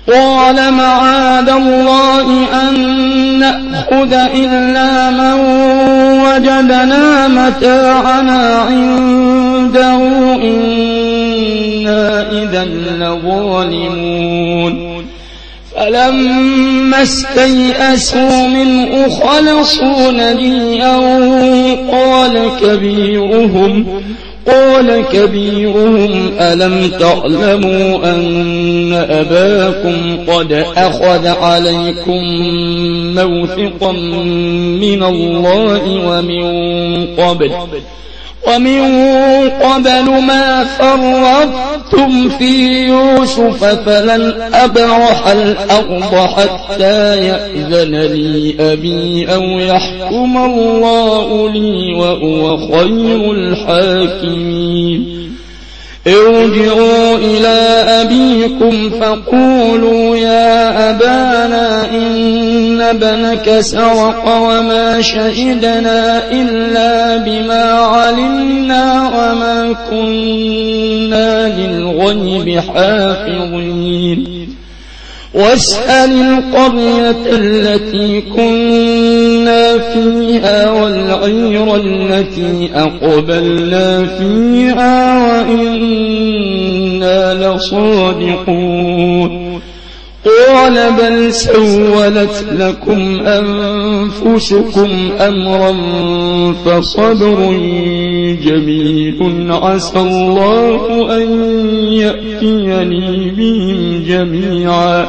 قال معاذ الله أن نأخذ إلا من وجدنا متاعنا عنده إنا إذا لظالمون فلما استيئسوا منه خلصوا نجيا قال كبيرهم ألم تعلموا أن أباكم قد أخذ عليكم موثقا من الله ومن قبل ما فرطتم في يوسف فلن أبرح الأرض حتى يأذن لي أبي أو يحكم الله لي وهو خير الحاكمين ارجعوا إلى أبيكم فقولوا يا أبانا إن ابنك سرق وما شهدنا إلا بما علمنا وما كنا للغيب حافظين واسأل القرية التي كنا فيها والعير التي أقبلنا فيها وإنا لصادقون قال بل سولت لكم أنفسكم أمرا فصبر جميل عسى الله أن يأتيني بهم جميعا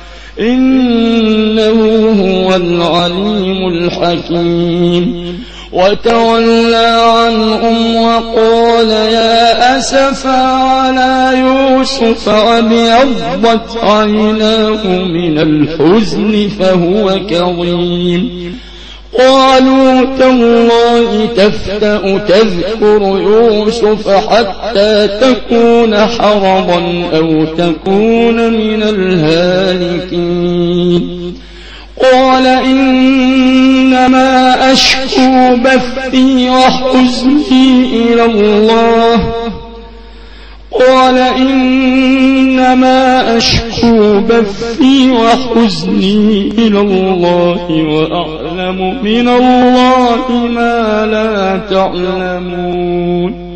إنه هو العليم الحكيم وتولى عنهم وقال يا أسفا على يوسف وابيضت عيناه من الحزن فهو كظيم قالوا تالله تفتأ تذكر يوسف حتى تكون حرضا أو تكون من الهالكين قال إنما أشكو بثي وحزني إلى الله وأعلم من الله ما لا تعلمون